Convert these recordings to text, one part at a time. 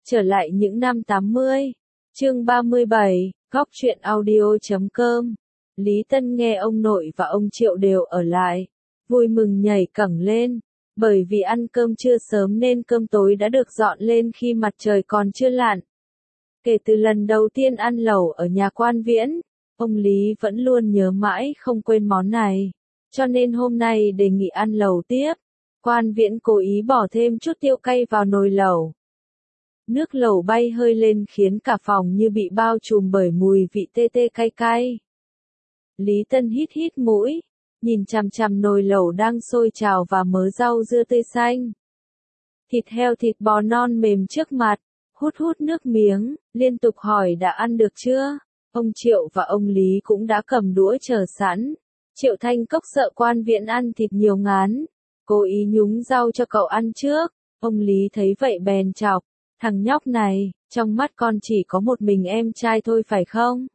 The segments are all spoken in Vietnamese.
Trở lại những năm 80. Chương 37, Góc truyện audio.com. Lý Tân nghe ông nội và ông Triệu đều ở lại, vui mừng nhảy cẫng lên, bởi vì ăn cơm trưa sớm nên cơm tối đã được dọn lên khi mặt trời còn chưa lặn. Kể từ lần đầu tiên ăn lẩu ở nhà Quan Viễn, ông Lý vẫn luôn nhớ mãi không quên món này, cho nên hôm nay đề nghị ăn lẩu tiếp. Quan Viễn cố ý bỏ thêm chút tiêu cay vào nồi lẩu. Nước lẩu bay hơi lên khiến cả phòng như bị bao trùm bởi mùi vị tê tê cay cay. Lý Tân hít hít mũi, nhìn chằm chằm nồi lẩu đang sôi trào và mớ rau dưa tươi xanh. Thịt heo thịt bò non mềm trước mặt, hút hút nước miếng, liên tục hỏi đã ăn được chưa? Ông Triệu và ông Lý cũng đã cầm đũa chờ sẵn. Triệu Thanh Cốc sợ Quan Viễn ăn thịt nhiều ngán, cố ý nhúng rau cho cậu ăn trước. Ông Lý thấy vậy bèn chọc, thằng nhóc này, trong mắt con chỉ có một mình em trai thôi phải không?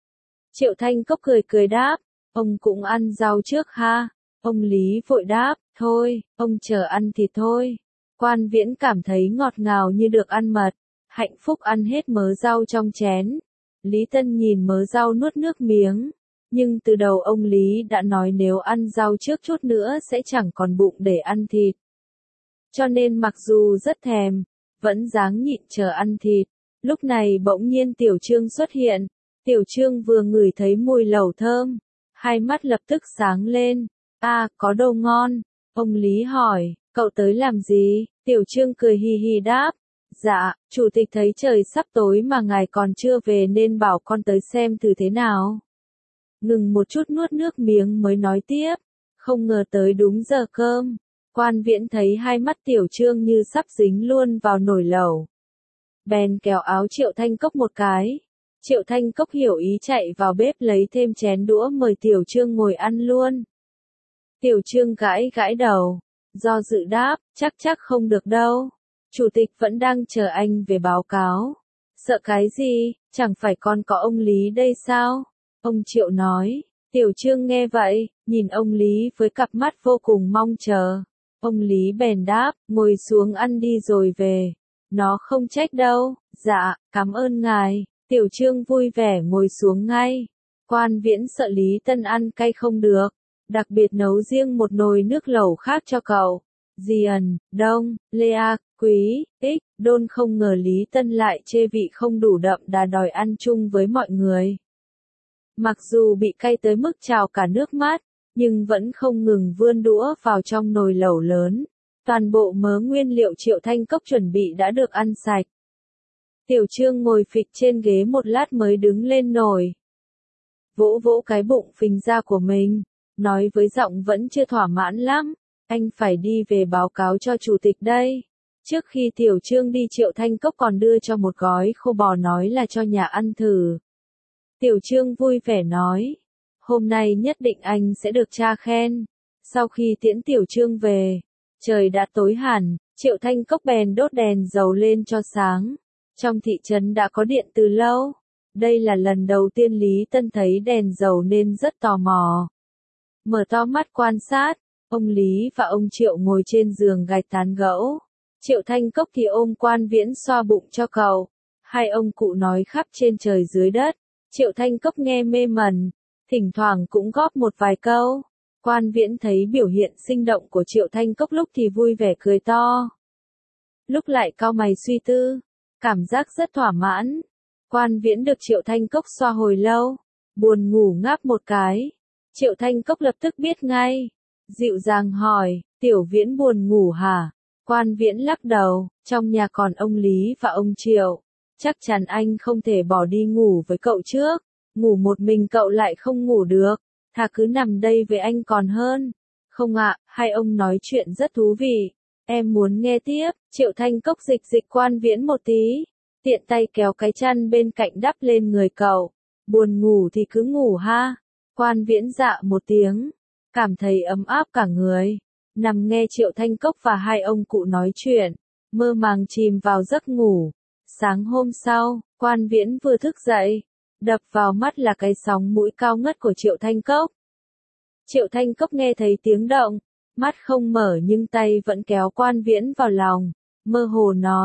Triệu Thanh Cốc cười cười đáp, ông cũng ăn rau trước ha? Ông Lý vội đáp, thôi, ông chờ ăn thịt thôi. Quan Viễn cảm thấy ngọt ngào như được ăn mật, hạnh phúc ăn hết mớ rau trong chén. Lý Tân nhìn mớ rau nuốt nước miếng, nhưng từ đầu ông Lý đã nói nếu ăn rau trước chút nữa sẽ chẳng còn bụng để ăn thịt. Cho nên mặc dù rất thèm, vẫn ráng nhịn chờ ăn thịt. Lúc này bỗng nhiên Tiểu Trương xuất hiện. Tiểu Trương vừa ngửi thấy mùi lẩu thơm, hai mắt lập tức sáng lên. Có đồ ngon. Ông Lý hỏi, cậu tới làm gì? Tiểu Trương cười hì hì đáp, dạ, chủ tịch thấy trời sắp tối mà ngài còn chưa về nên bảo con tới xem thử thế nào. Ngừng một chút nuốt nước miếng mới nói tiếp, không ngờ tới đúng giờ cơm. Quan Viễn thấy hai mắt Tiểu Trương như sắp dính luôn vào nồi lẩu, bèn kéo áo Triệu Thanh Cốc một cái. Triệu Thanh Cốc hiểu ý chạy vào bếp lấy thêm chén đũa mời Tiểu Trương ngồi ăn luôn. Tiểu Trương gãi gãi đầu, do dự đáp, chắc không được đâu. Chủ tịch vẫn đang chờ anh về báo cáo. Sợ cái gì, chẳng phải còn có ông Lý đây sao? Ông Triệu nói. Tiểu Trương nghe vậy, nhìn ông Lý với cặp mắt vô cùng mong chờ. Ông Lý bèn đáp, ngồi xuống ăn đi rồi về. Nó không trách đâu. Dạ, cảm ơn ngài. Tiểu Trương vui vẻ ngồi xuống ngay. Quan Viễn sợ Lý Tân ăn cay không được, đặc biệt nấu riêng một nồi nước lẩu khác cho cậu. Diền, Đông, Lea, Quý, Ích, Đôn không ngờ Lý Tân lại chê vị không đủ đậm đà đòi ăn chung với mọi người. Mặc dù bị cay tới mức trào cả nước mắt, nhưng vẫn không ngừng vươn đũa vào trong nồi lẩu lớn. Toàn bộ mớ nguyên liệu Triệu Thanh Cốc chuẩn bị đã được ăn sạch. Tiểu Trương ngồi phịch trên ghế một lát mới đứng lên nổi. Vỗ vỗ cái bụng phình ra của mình, nói với giọng vẫn chưa thỏa mãn lắm, anh phải đi về báo cáo cho chủ tịch đây. Trước khi Tiểu Trương đi Triệu Thanh Cốc còn đưa cho một gói khô bò nói là cho nhà ăn thử. Tiểu Trương vui vẻ nói, hôm nay nhất định anh sẽ được cha khen. Sau khi tiễn Tiểu Trương về, trời đã tối hẳn, Triệu Thanh Cốc bèn đốt đèn dầu lên cho sáng. Trong thị trấn đã có điện từ lâu. Đây là lần đầu tiên Lý Tân thấy đèn dầu nên rất tò mò. Mở to mắt quan sát, ông Lý và ông Triệu ngồi trên giường gạch tán gẫu. Triệu Thanh Cốc thì ôm Quan Viễn xoa bụng cho cậu. Hai ông cụ nói khắp trên trời dưới đất. Triệu Thanh Cốc nghe mê mẩn, thỉnh thoảng cũng góp một vài câu. Quan Viễn thấy biểu hiện sinh động của Triệu Thanh Cốc lúc thì vui vẻ cười to, lúc lại cau mày suy tư. Cảm giác rất thỏa mãn. Quan Viễn được Triệu Thanh Cốc xoa hồi lâu, buồn ngủ ngáp một cái. Triệu Thanh Cốc lập tức biết ngay, dịu dàng hỏi, Tiểu Viễn buồn ngủ hả? Quan Viễn lắc đầu, trong nhà còn ông Lý và ông Triệu, chắc chắn anh không thể bỏ đi ngủ với cậu trước, ngủ một mình cậu lại không ngủ được, thà cứ nằm đây với anh còn hơn. Không ạ, hai ông nói chuyện rất thú vị. Em muốn nghe tiếp. Triệu Thanh Cốc dịch Quan Viễn một tí, tiện tay kéo cái chăn bên cạnh đắp lên người cậu. Buồn ngủ thì cứ ngủ ha. Quan Viễn dạ một tiếng, cảm thấy ấm áp cả người, nằm nghe Triệu Thanh Cốc và hai ông cụ nói chuyện, mơ màng chìm vào giấc ngủ. Sáng hôm sau, Quan Viễn vừa thức dậy, đập vào mắt là cái sóng mũi cao ngất của Triệu Thanh Cốc. Triệu Thanh Cốc nghe thấy tiếng động, mắt không mở nhưng tay vẫn kéo Quan Viễn vào lòng, mơ hồ nói,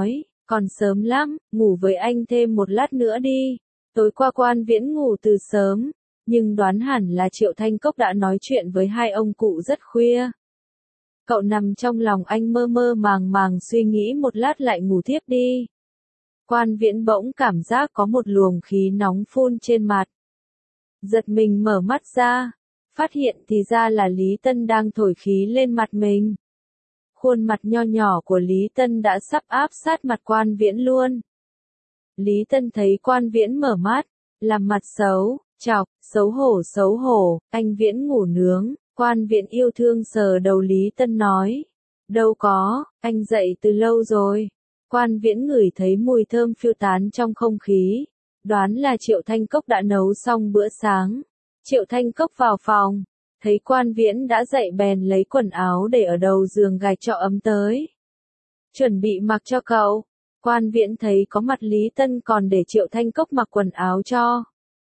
Còn sớm lắm, ngủ với anh thêm một lát nữa đi. Tối qua Quan Viễn ngủ từ sớm, nhưng đoán hẳn là Triệu Thanh Cốc đã nói chuyện với hai ông cụ rất khuya. Cậu nằm trong lòng anh mơ mơ màng màng suy nghĩ một lát lại ngủ thiếp đi. Quan Viễn bỗng cảm giác có một luồng khí nóng phun trên mặt. Giật mình mở mắt ra, phát hiện thì ra là Lý Tân đang thổi khí lên mặt mình. Khuôn mặt nho nhỏ của Lý Tân đã sắp áp sát mặt Quan Viễn luôn. Lý Tân thấy Quan Viễn mở mắt, làm mặt xấu, chọc, xấu hổ, anh Viễn ngủ nướng. Quan Viễn yêu thương sờ đầu Lý Tân nói. Đâu có, anh dậy từ lâu rồi. Quan Viễn ngửi thấy mùi thơm phiêu tán trong không khí. Đoán là Triệu Thanh Cốc đã nấu xong bữa sáng. Triệu Thanh Cốc vào phòng, thấy Quan Viễn đã dậy bèn lấy quần áo để ở đầu giường gạch cho ấm tới. Chuẩn bị mặc cho cậu. Quan Viễn thấy có mặt Lý Tân còn để Triệu Thanh Cốc mặc quần áo cho.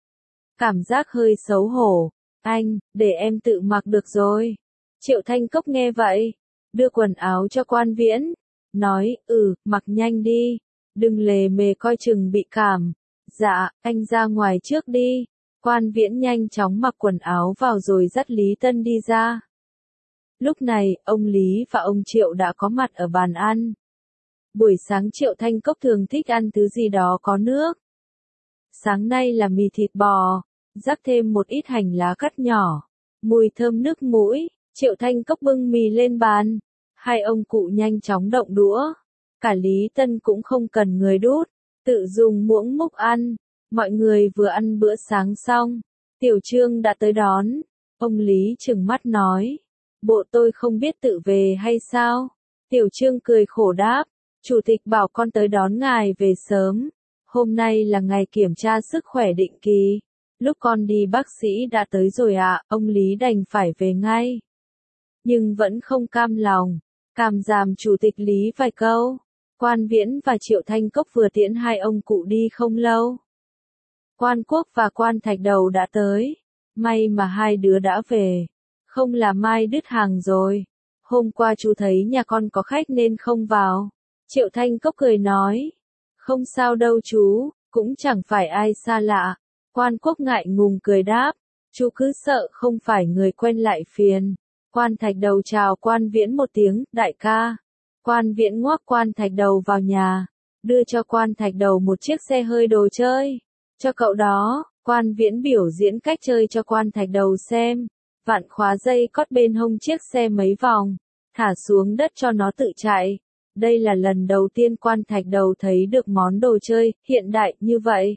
Cảm giác hơi xấu hổ. Anh, để em tự mặc được rồi. Triệu Thanh Cốc nghe vậy, đưa quần áo cho Quan Viễn. Nói, mặc nhanh đi. Đừng lề mề coi chừng bị cảm. Dạ, anh ra ngoài trước đi. Quan Viễn nhanh chóng mặc quần áo vào rồi dắt Lý Tân đi ra. Lúc này, ông Lý và ông Triệu đã có mặt ở bàn ăn. Buổi sáng Triệu Thanh Cốc thường thích ăn thứ gì đó có nước. Sáng nay là mì thịt bò, rắc thêm một ít hành lá cắt nhỏ. Mùi thơm nước mũi, Triệu Thanh Cốc bưng mì lên bàn. Hai ông cụ nhanh chóng động đũa. Cả Lý Tân cũng không cần người đút, tự dùng muỗng múc ăn. Mọi người vừa ăn bữa sáng xong, Tiểu Trương đã tới đón. Ông Lý trừng mắt nói, bộ tôi không biết tự về hay sao? Tiểu Trương cười khổ đáp, Chủ tịch bảo con tới đón ngài về sớm. Hôm nay là ngày kiểm tra sức khỏe định kỳ. Lúc con đi bác sĩ đã tới rồi ạ, ông Lý đành phải về ngay. Nhưng vẫn không cam lòng, cảm giảm Chủ tịch Lý vài câu. Quan Viễn và Triệu Thanh Cốc vừa tiễn hai ông cụ đi không lâu. Quan Quốc và Quan Thạch Đầu đã tới. May mà hai đứa đã về. Không là mai đứt hàng rồi. Hôm qua chú thấy nhà con có khách nên không vào. Triệu Thanh Cốc cười nói. Không sao đâu chú, cũng chẳng phải ai xa lạ. Quan Quốc ngại ngùng cười đáp. Chú cứ sợ không phải người quen lại phiền. Quan Thạch Đầu chào Quan Viễn một tiếng, đại ca. Quan Viễn ngoắc Quan Thạch Đầu vào nhà. Đưa cho Quan Thạch Đầu một chiếc xe hơi đồ chơi. Cho cậu đó, Quan Viễn biểu diễn cách chơi cho Quan Thạch Đầu xem. Vặn khóa dây cót bên hông chiếc xe mấy vòng, thả xuống đất cho nó tự chạy. Đây là lần đầu tiên Quan Thạch Đầu thấy được món đồ chơi hiện đại như vậy.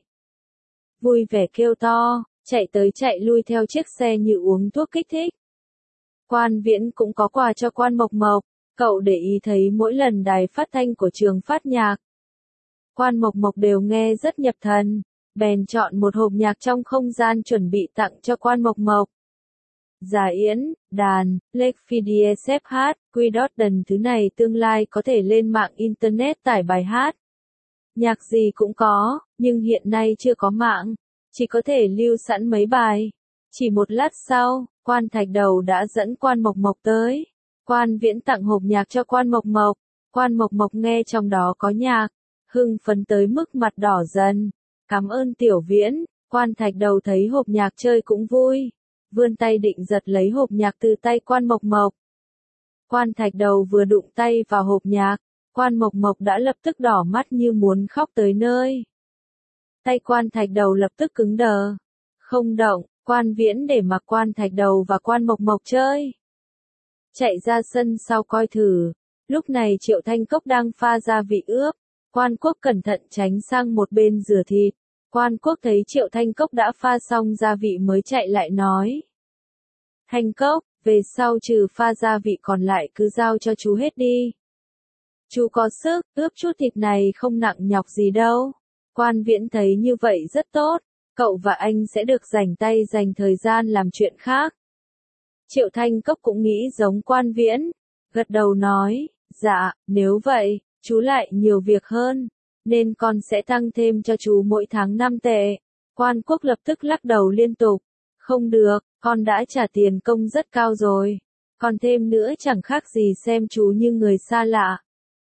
Vui vẻ kêu to, chạy tới chạy lui theo chiếc xe như uống thuốc kích thích. Quan Viễn cũng có quà cho Quan Mộc Mộc, cậu để ý thấy mỗi lần đài phát thanh của trường phát nhạc, Quan Mộc Mộc đều nghe rất nhập thần. Bèn chọn một hộp nhạc trong không gian chuẩn bị tặng cho Quan Mộc Mộc. Giả yến, đàn, lếch phidie xếp hát, quy đót đần thứ này tương lai có thể lên mạng internet tải bài hát. Nhạc gì cũng có, nhưng hiện nay chưa có mạng, chỉ có thể lưu sẵn mấy bài. Chỉ một lát sau, Quan Thạch Đầu đã dẫn Quan Mộc Mộc tới. Quan Viễn tặng hộp nhạc cho Quan Mộc Mộc. Quan Mộc Mộc nghe trong đó có nhạc, hưng phấn tới mức mặt đỏ dần. Cảm ơn Tiểu Viễn. Quan Thạch Đầu thấy hộp nhạc chơi cũng vui, vươn tay định giật lấy hộp nhạc từ tay Quan Mộc Mộc. Quan Thạch Đầu vừa đụng tay vào hộp nhạc, Quan Mộc Mộc đã lập tức đỏ mắt như muốn khóc tới nơi. Tay Quan Thạch Đầu lập tức cứng đờ, không động. Quan Viễn để mặc Quan Thạch Đầu và Quan Mộc Mộc chơi. Chạy ra sân sau coi thử. Lúc này Triệu Thanh Cốc đang pha gia vị ướp. Quan Quốc cẩn thận tránh sang một bên rửa thịt. Quan Quốc thấy Triệu Thanh Cốc đã pha xong gia vị mới chạy lại nói. Thanh Cốc, về sau trừ pha gia vị còn lại cứ giao cho chú hết đi. Chú có sức, ướp chút thịt này không nặng nhọc gì đâu. Quan Viễn thấy như vậy rất tốt. Cậu và anh sẽ được rảnh tay dành thời gian làm chuyện khác. Triệu Thanh Cốc cũng nghĩ giống Quan Viễn. Gật đầu nói, dạ, nếu vậy, chú lại nhiều việc hơn, nên con sẽ tăng thêm cho chú mỗi tháng 5 tệ. Quan Quốc lập tức lắc đầu liên tục. Không được, con đã trả tiền công rất cao rồi. Còn thêm nữa chẳng khác gì xem chú như người xa lạ.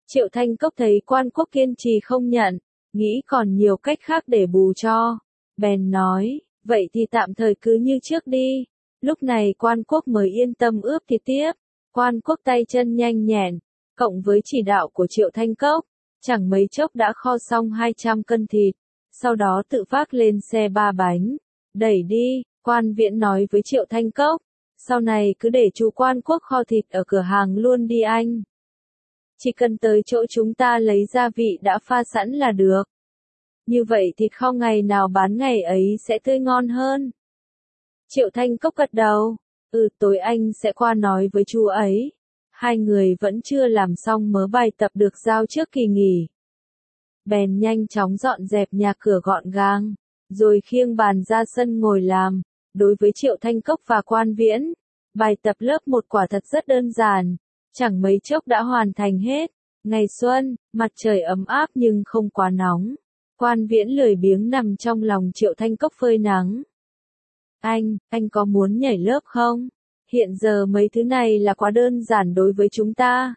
Triệu Thanh Cốc thấy Quan Quốc kiên trì không nhận, nghĩ còn nhiều cách khác để bù cho. Bèn nói, vậy thì tạm thời cứ như trước đi. Lúc này Quan Quốc mới yên tâm ướp thịt tiếp. Quan Quốc tay chân nhanh nhẹn, cộng với chỉ đạo của Triệu Thanh Cốc, chẳng mấy chốc đã kho xong 200 cân thịt, sau đó tự vác lên xe 3 bánh, đẩy đi. Quan Viễn nói với Triệu Thanh Cốc, sau này cứ để chú Quan Quốc kho thịt ở cửa hàng luôn đi anh. Chỉ cần tới chỗ chúng ta lấy gia vị đã pha sẵn là được. Như vậy thịt kho ngày nào bán ngày ấy sẽ tươi ngon hơn. Triệu Thanh Cốc gật đầu, tối anh sẽ qua nói với chú ấy. Hai người vẫn chưa làm xong mớ bài tập được giao trước kỳ nghỉ. Bèn nhanh chóng dọn dẹp nhà cửa gọn gàng, rồi khiêng bàn ra sân ngồi làm. Đối với Triệu Thanh Cốc và Quan Viễn, bài tập lớp 1 quả thật rất đơn giản, chẳng mấy chốc đã hoàn thành hết. Ngày xuân, mặt trời ấm áp nhưng không quá nóng. Quan Viễn lười biếng nằm trong lòng Triệu Thanh Cốc phơi nắng. Anh có muốn nhảy lớp không? Hiện giờ mấy thứ này là quá đơn giản đối với chúng ta.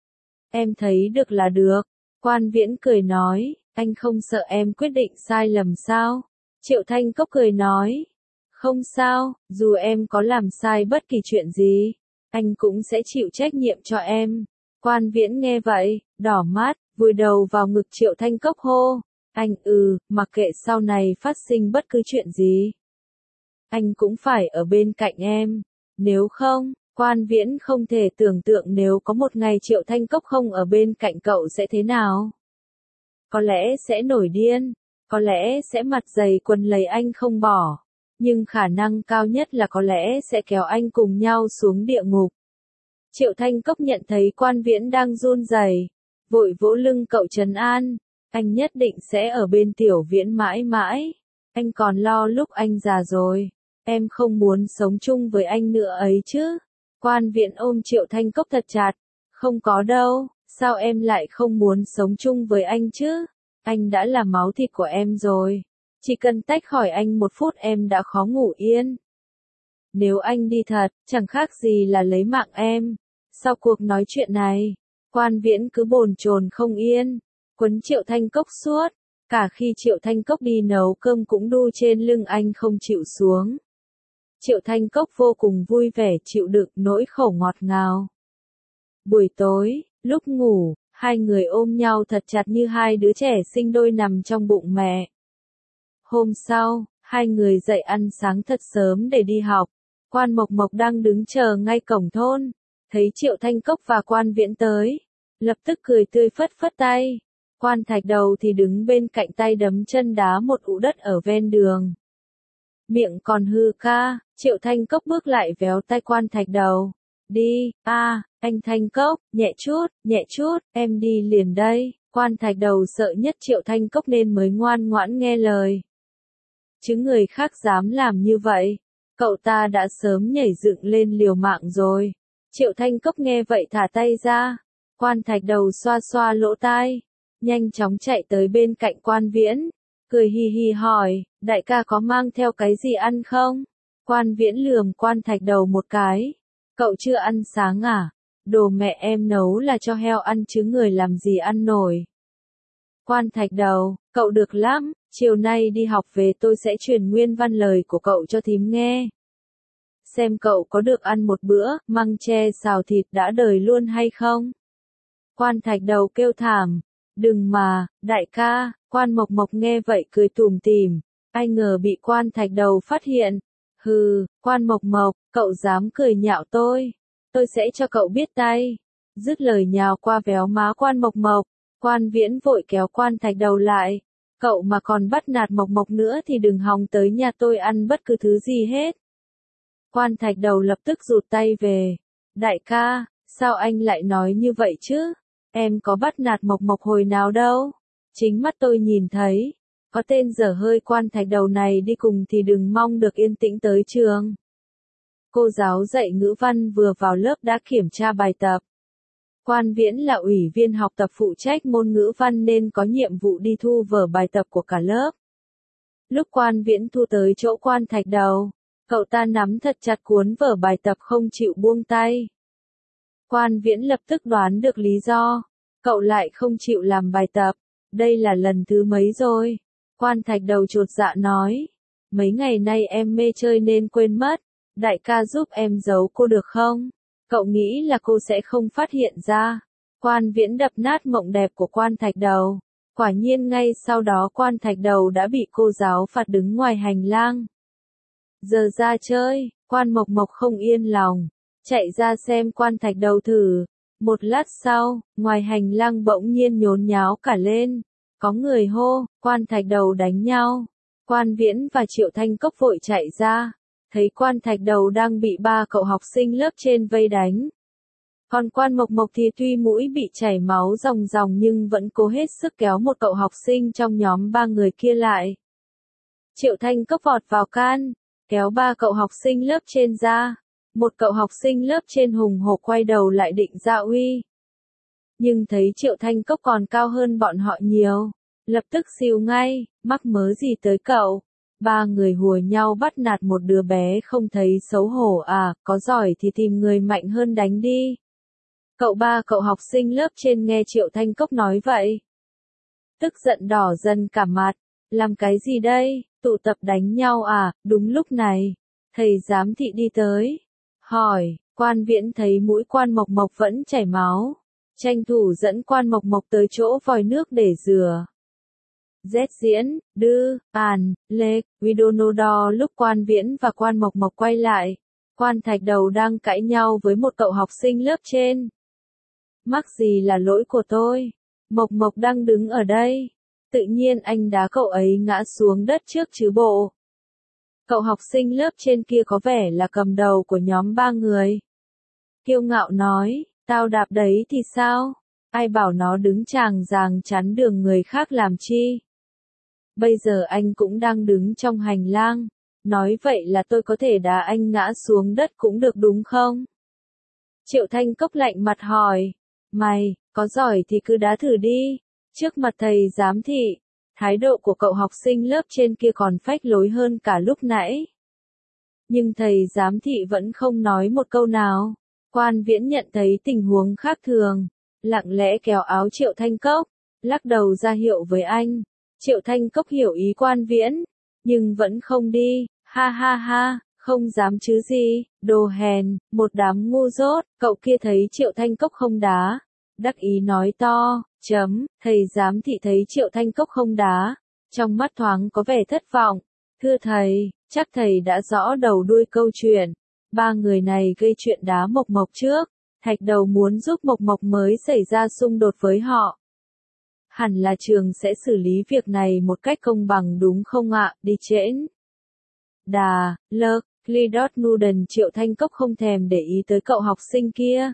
Em thấy được là được. Quan Viễn cười nói, anh không sợ em quyết định sai lầm sao? Triệu Thanh Cốc cười nói, không sao, dù em có làm sai bất kỳ chuyện gì, anh cũng sẽ chịu trách nhiệm cho em. Quan Viễn nghe vậy, đỏ mắt, vùi đầu vào ngực Triệu Thanh Cốc hô, anh mặc kệ sau này phát sinh bất cứ chuyện gì. Anh cũng phải ở bên cạnh em, nếu không, Quan Viễn không thể tưởng tượng nếu có một ngày Triệu Thanh Cốc không ở bên cạnh cậu sẽ thế nào. Có lẽ sẽ nổi điên, có lẽ sẽ mặt dày quần lấy anh không bỏ, nhưng khả năng cao nhất là có lẽ sẽ kéo anh cùng nhau xuống địa ngục. Triệu Thanh Cốc nhận thấy Quan Viễn đang run rẩy, vội vỗ lưng cậu trấn an, anh nhất định sẽ ở bên Tiểu Viễn mãi mãi, anh còn lo lúc anh già rồi, em không muốn sống chung với anh nữa ấy chứ. Quan Viễn ôm Triệu Thanh Cốc thật chặt, không có đâu, sao em lại không muốn sống chung với anh chứ, anh đã là máu thịt của em rồi, chỉ cần tách khỏi anh 1 phút em đã khó ngủ yên. Nếu anh đi thật, chẳng khác gì là lấy mạng em. Sau cuộc nói chuyện này, Quan Viễn cứ bồn chồn không yên, quấn Triệu Thanh Cốc suốt, cả khi Triệu Thanh Cốc đi nấu cơm cũng đu trên lưng anh không chịu xuống. Triệu Thanh Cốc vô cùng vui vẻ chịu đựng nỗi khổ ngọt ngào. Buổi tối, lúc ngủ, hai người ôm nhau thật chặt như hai đứa trẻ sinh đôi nằm trong bụng mẹ. Hôm sau, hai người dậy ăn sáng thật sớm để đi học. Quan Mộc Mộc đang đứng chờ ngay cổng thôn, thấy Triệu Thanh Cốc và Quan Viễn tới, lập tức cười tươi phất phất tay. Quan Thạch Đầu thì đứng bên cạnh tay đấm chân đá một ụ đất ở ven đường. Miệng còn hư ca, Triệu Thanh Cốc bước lại véo tay Quan Thạch Đầu. Đi, anh Thanh Cốc, nhẹ chút, em đi liền đây. Quan Thạch Đầu sợ nhất Triệu Thanh Cốc nên mới ngoan ngoãn nghe lời. Chứ người khác dám làm như vậy, cậu ta đã sớm nhảy dựng lên liều mạng rồi. Triệu Thanh Cốc nghe vậy thả tay ra. Quan Thạch Đầu xoa xoa lỗ tai, nhanh chóng chạy tới bên cạnh Quan Viễn, cười hì hì hỏi, đại ca có mang theo cái gì ăn không? Quan Viễn lườm Quan Thạch Đầu một cái. Cậu chưa ăn sáng à? Đồ mẹ em nấu là cho heo ăn chứ người làm gì ăn nổi. Quan Thạch Đầu, cậu được lắm, chiều nay đi học về tôi sẽ truyền nguyên văn lời của cậu cho thím nghe. Xem cậu có được ăn một bữa, măng tre xào thịt đã đời luôn hay không? Quan Thạch Đầu kêu thảm, đừng mà, đại ca. Quan Mộc Mộc nghe vậy cười tủm tỉm, ai ngờ bị Quan Thạch Đầu phát hiện. Hừ, Quan Mộc Mộc, cậu dám cười nhạo tôi sẽ cho cậu biết tay. Dứt lời nhào qua véo má Quan Mộc Mộc. Quan Viễn vội kéo Quan Thạch Đầu lại, cậu mà còn bắt nạt Mộc Mộc nữa thì đừng hòng tới nhà tôi ăn bất cứ thứ gì hết. Quan Thạch Đầu lập tức rụt tay về. Đại ca, sao anh lại nói như vậy chứ? Em có bắt nạt Mộc Mộc hồi nào đâu. Chính mắt tôi nhìn thấy. Có tên dở hơi Quan Thạch Đầu này đi cùng thì đừng mong được yên tĩnh tới trường. Cô giáo dạy ngữ văn vừa vào lớp đã kiểm tra bài tập. Quan Viễn là ủy viên học tập phụ trách môn ngữ văn nên có nhiệm vụ đi thu vở bài tập của cả lớp. Lúc Quan Viễn thu tới chỗ Quan Thạch Đầu, cậu ta nắm thật chặt cuốn vở bài tập không chịu buông tay. Quan Viễn lập tức đoán được lý do. Cậu lại không chịu làm bài tập, đây là lần thứ mấy rồi? Quan Thạch Đầu chột dạ nói. Mấy ngày nay em mê chơi nên quên mất, đại ca giúp em giấu cô được không? Cậu nghĩ là cô sẽ không phát hiện ra. Quan Viễn đập nát mộng đẹp của Quan Thạch Đầu. Quả nhiên ngay sau đó Quan Thạch Đầu đã bị cô giáo phạt đứng ngoài hành lang. Giờ ra chơi, Quan Mộc Mộc không yên lòng, chạy ra xem Quan Thạch Đầu thử. Một lát sau, ngoài hành lang bỗng nhiên nhốn nháo cả lên. Có người hô, Quan Thạch Đầu đánh nhau. Quan Viễn và Triệu Thanh Cốc vội chạy ra, thấy Quan Thạch Đầu đang bị 3 cậu học sinh lớp trên vây đánh. Còn Quan Mộc Mộc thì tuy mũi bị chảy máu ròng ròng nhưng vẫn cố hết sức kéo một cậu học sinh trong nhóm 3 người kia lại. Triệu Thanh Cốc vọt vào can, kéo 3 cậu học sinh lớp trên ra. Một cậu học sinh lớp trên hùng hổ quay đầu lại định ra uy. Nhưng thấy Triệu Thanh Cốc còn cao hơn bọn họ nhiều, lập tức xìu ngay, mắc mớ gì tới cậu. 3 người hùa nhau bắt nạt một đứa bé không thấy xấu hổ à, có giỏi thì tìm người mạnh hơn đánh đi. Cậu học sinh lớp trên nghe Triệu Thanh Cốc nói vậy, tức giận đỏ dần cả mặt, làm cái gì đây, tụ tập đánh nhau à? Đúng lúc này, thầy giám thị đi tới, hỏi. Quan Viễn thấy mũi Quan Mộc Mộc vẫn chảy máu, tranh thủ dẫn Quan Mộc Mộc tới chỗ vòi nước để rửa. Z diễn, Đư, An, Lê, Widonodo. Lúc Quan Viễn và Quan Mộc Mộc quay lại, Quan Thạch Đầu đang cãi nhau với một cậu học sinh lớp trên. Mắc gì là lỗi của tôi? Mộc Mộc đang đứng ở đây, tự nhiên anh đá cậu ấy ngã xuống đất trước chứ bộ. Cậu học sinh lớp trên kia có vẻ là cầm đầu của nhóm 3 người. Kiêu ngạo nói, tao đạp đấy thì sao? Ai bảo nó đứng chàng ràng chắn đường người khác làm chi? Bây giờ anh cũng đang đứng trong hành lang, nói vậy là tôi có thể đá anh ngã xuống đất cũng được đúng không? Triệu Thanh Cốc lạnh mặt hỏi, mày, có giỏi thì cứ đá thử đi, trước mặt thầy giám thị. Thái độ của cậu học sinh lớp trên kia còn phách lối hơn cả lúc nãy. Nhưng thầy giám thị vẫn không nói một câu nào. Quan Viễn nhận thấy tình huống khác thường, lặng lẽ kéo áo Triệu Thanh Cốc, lắc đầu ra hiệu với anh. Triệu Thanh Cốc hiểu ý Quan Viễn, nhưng vẫn không đi. Ha ha ha, không dám chứ gì, đồ hèn, một đám ngu dốt. Cậu kia thấy Triệu Thanh Cốc không đá, đắc ý nói to. Thầy giám thị thấy Triệu Thanh Cốc không đá, trong mắt thoáng có vẻ thất vọng. Thưa thầy, chắc thầy đã rõ đầu đuôi câu chuyện. 3 người này gây chuyện đá Mộc Mộc trước, Thạch Đầu muốn giúp Mộc Mộc mới xảy ra xung đột với họ. Hẳn là trường sẽ xử lý việc này một cách công bằng đúng không ạ? Đi trễn. Đà, lơ, Clidot Nuden. Triệu Thanh Cốc không thèm để ý tới cậu học sinh kia.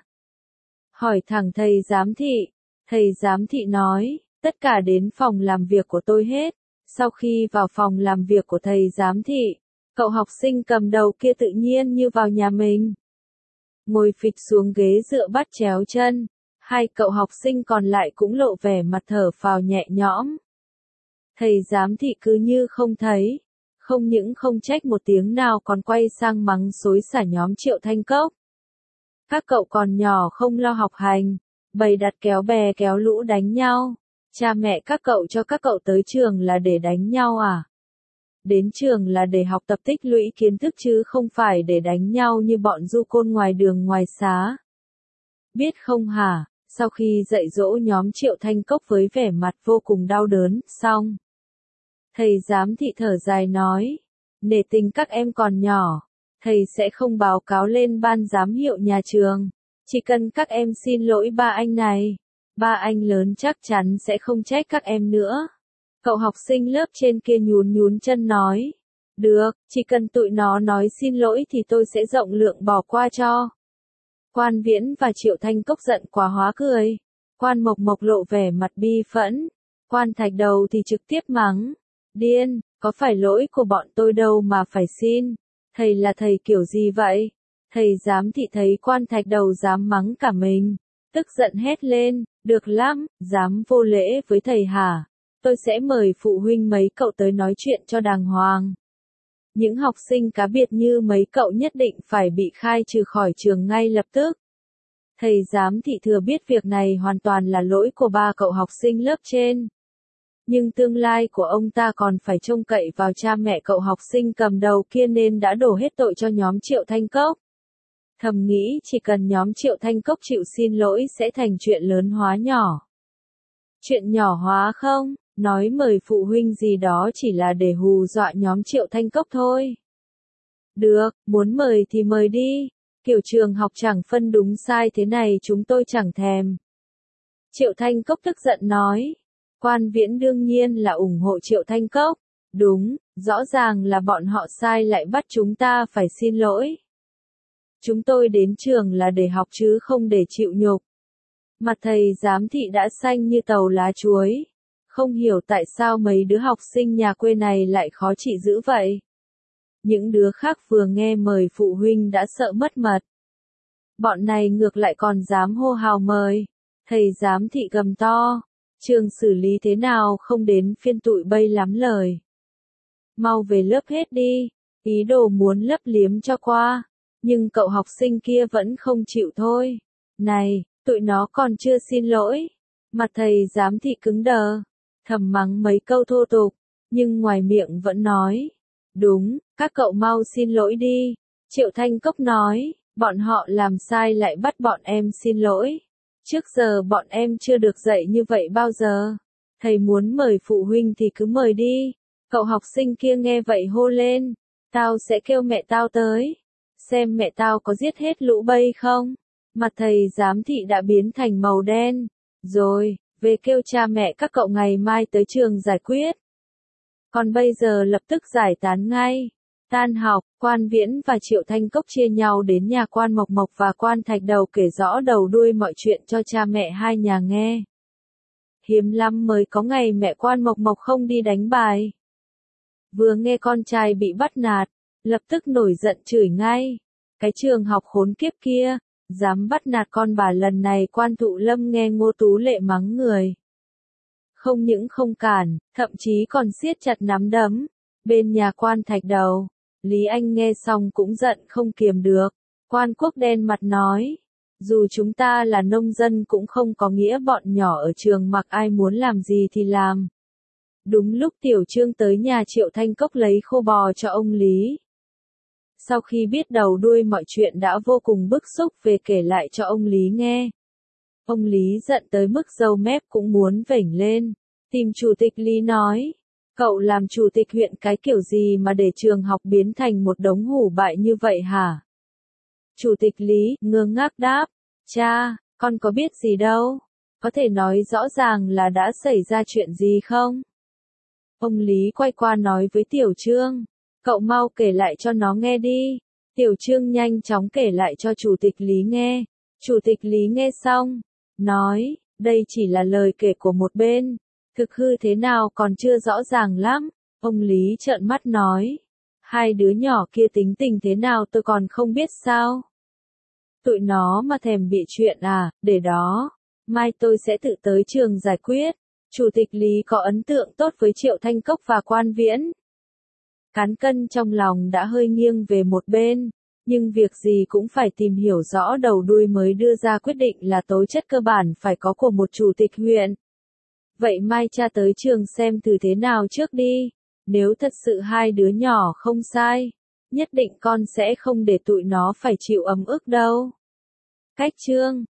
Hỏi thẳng thầy giám thị. Thầy giám thị nói, tất cả đến phòng làm việc của tôi hết. Sau khi vào phòng làm việc của thầy giám thị, cậu học sinh cầm đầu kia tự nhiên như vào nhà mình. Ngồi phịch xuống ghế dựa bắt chéo chân. 2 cậu học sinh còn lại cũng lộ vẻ mặt thở phào nhẹ nhõm. Thầy giám thị cứ như không thấy, không những không trách một tiếng nào còn quay sang mắng xối xả nhóm Triệu Thanh Cốc. Các cậu còn nhỏ không lo học hành, bày đặt kéo bè kéo lũ đánh nhau. Cha mẹ các cậu cho các cậu tới trường là để đánh nhau à? Đến trường là để học tập tích lũy kiến thức chứ không phải để đánh nhau như bọn du côn ngoài đường ngoài xá. Biết không hả? Sau khi dạy dỗ nhóm Triệu Thanh Cốc với vẻ mặt vô cùng đau đớn, xong. Thầy giám thị thở dài nói, nể tình các em còn nhỏ, thầy sẽ không báo cáo lên ban giám hiệu nhà trường. Chỉ cần các em xin lỗi 3 anh này, 3 anh lớn chắc chắn sẽ không trách các em nữa. Cậu học sinh lớp trên kia nhún nhún chân nói, được, chỉ cần tụi nó nói xin lỗi thì tôi sẽ rộng lượng bỏ qua cho. Quan Viễn và Triệu Thanh Cốc giận quá hóa cười. Quan Mộc Mộc lộ vẻ mặt bi phẫn. Quan Thạch Đầu thì trực tiếp mắng. Điên, có phải lỗi của bọn tôi đâu mà phải xin. Thầy là thầy kiểu gì vậy? Thầy giám thị thấy Quan Thạch Đầu dám mắng cả mình, tức giận hét lên, được lắm, dám vô lễ với thầy hả? Tôi sẽ mời phụ huynh mấy cậu tới nói chuyện cho đàng hoàng. Những học sinh cá biệt như mấy cậu nhất định phải bị khai trừ khỏi trường ngay lập tức. Thầy giám thị thừa biết việc này hoàn toàn là lỗi của ba cậu học sinh lớp trên. Nhưng tương lai của ông ta còn phải trông cậy vào cha mẹ cậu học sinh cầm đầu kia nên đã đổ hết tội cho nhóm Triệu Thanh Cốc. Thầm nghĩ chỉ cần nhóm Triệu Thanh Cốc chịu xin lỗi sẽ thành chuyện lớn hóa nhỏ. Chuyện nhỏ hóa không, nói mời phụ huynh gì đó chỉ là để hù dọa nhóm Triệu Thanh Cốc thôi. Được, muốn mời thì mời đi, kiểu trường học chẳng phân đúng sai thế này chúng tôi chẳng thèm. Triệu Thanh Cốc tức giận nói. Quan Viễn đương nhiên là ủng hộ Triệu Thanh Cốc. Đúng, rõ ràng là bọn họ sai lại bắt chúng ta phải xin lỗi. Chúng tôi đến trường là để học chứ không để chịu nhục. Mặt thầy giám thị đã xanh như tàu lá chuối. Không hiểu tại sao mấy đứa học sinh nhà quê này lại khó trị dữ vậy. Những đứa khác vừa nghe mời phụ huynh đã sợ mất mật. Bọn này ngược lại còn dám hô hào mời. Thầy giám thị gầm to. Trường xử lý thế nào không đến phiên tụi bay lắm lời. Mau về lớp hết đi. Ý đồ muốn lấp liếm cho qua. Nhưng cậu học sinh kia vẫn không chịu thôi. Này, tụi nó còn chưa xin lỗi. Mặt thầy giám thị cứng đờ. Thầm mắng mấy câu thô tục. Nhưng ngoài miệng vẫn nói. Đúng, các cậu mau xin lỗi đi. Triệu Thanh Cốc nói. Bọn họ làm sai lại bắt bọn em xin lỗi. Trước giờ bọn em chưa được dạy như vậy bao giờ. Thầy muốn mời phụ huynh thì cứ mời đi. Cậu học sinh kia nghe vậy hô lên. Tao sẽ kêu mẹ tao tới. Xem mẹ tao có giết hết lũ bay không. Mặt thầy giám thị đã biến thành màu đen. Rồi, về kêu cha mẹ các cậu ngày mai tới trường giải quyết. Còn bây giờ lập tức giải tán ngay. Tan học, Quan Viễn và Triệu Thanh Cốc chia nhau đến nhà Quan Mộc Mộc và Quan Thạch Đầu kể rõ đầu đuôi mọi chuyện cho cha mẹ hai nhà nghe. Hiếm lắm mới có ngày mẹ Quan Mộc Mộc không đi đánh bài. Vừa nghe con trai bị bắt nạt, lập tức nổi giận chửi ngay. Cái trường học khốn kiếp kia, dám bắt nạt con bà, lần này Quan Thụ Lâm nghe Ngô Tú Lệ mắng người. Không những không cản, thậm chí còn siết chặt nắm đấm. Bên nhà Quan Thạch Đầu, Lý Anh nghe xong cũng giận không kiềm được. Quan Quốc đen mặt nói, dù chúng ta là nông dân cũng không có nghĩa bọn nhỏ ở trường mặc ai muốn làm gì thì làm. Đúng lúc Tiểu Trương tới nhà Triệu Thanh Cốc lấy khô bò cho ông Lý. Sau khi biết đầu đuôi mọi chuyện đã vô cùng bức xúc về kể lại cho ông Lý nghe. Ông Lý giận tới mức râu mép cũng muốn vểnh lên. Tìm chủ tịch Lý nói. Cậu làm chủ tịch huyện cái kiểu gì mà để trường học biến thành một đống hủ bại như vậy hả? Chủ tịch Lý ngơ ngác đáp. Cha, con có biết gì đâu. Có thể nói rõ ràng là đã xảy ra chuyện gì không? Ông Lý quay qua nói với Tiểu Trương. Cậu mau kể lại cho nó nghe đi. Tiểu Trương nhanh chóng kể lại cho chủ tịch Lý nghe. Chủ tịch Lý nghe xong. Nói, đây chỉ là lời kể của một bên. Thực hư thế nào còn chưa rõ ràng lắm. Ông Lý trợn mắt nói. Hai đứa nhỏ kia tính tình thế nào tôi còn không biết sao. Tụi nó mà thèm bịa chuyện à, để đó. Mai tôi sẽ tự tới trường giải quyết. Chủ tịch Lý có ấn tượng tốt với Triệu Thanh Cốc và Quan Viễn. Cán cân trong lòng đã hơi nghiêng về một bên. Nhưng việc gì cũng phải tìm hiểu rõ đầu đuôi mới đưa ra quyết định là tố chất cơ bản phải có của một chủ tịch huyện. Vậy mai cha tới trường xem thử thế nào trước đi. Nếu thật sự hai đứa nhỏ không sai, nhất định con sẽ không để tụi nó phải chịu ấm ức đâu. Cách chương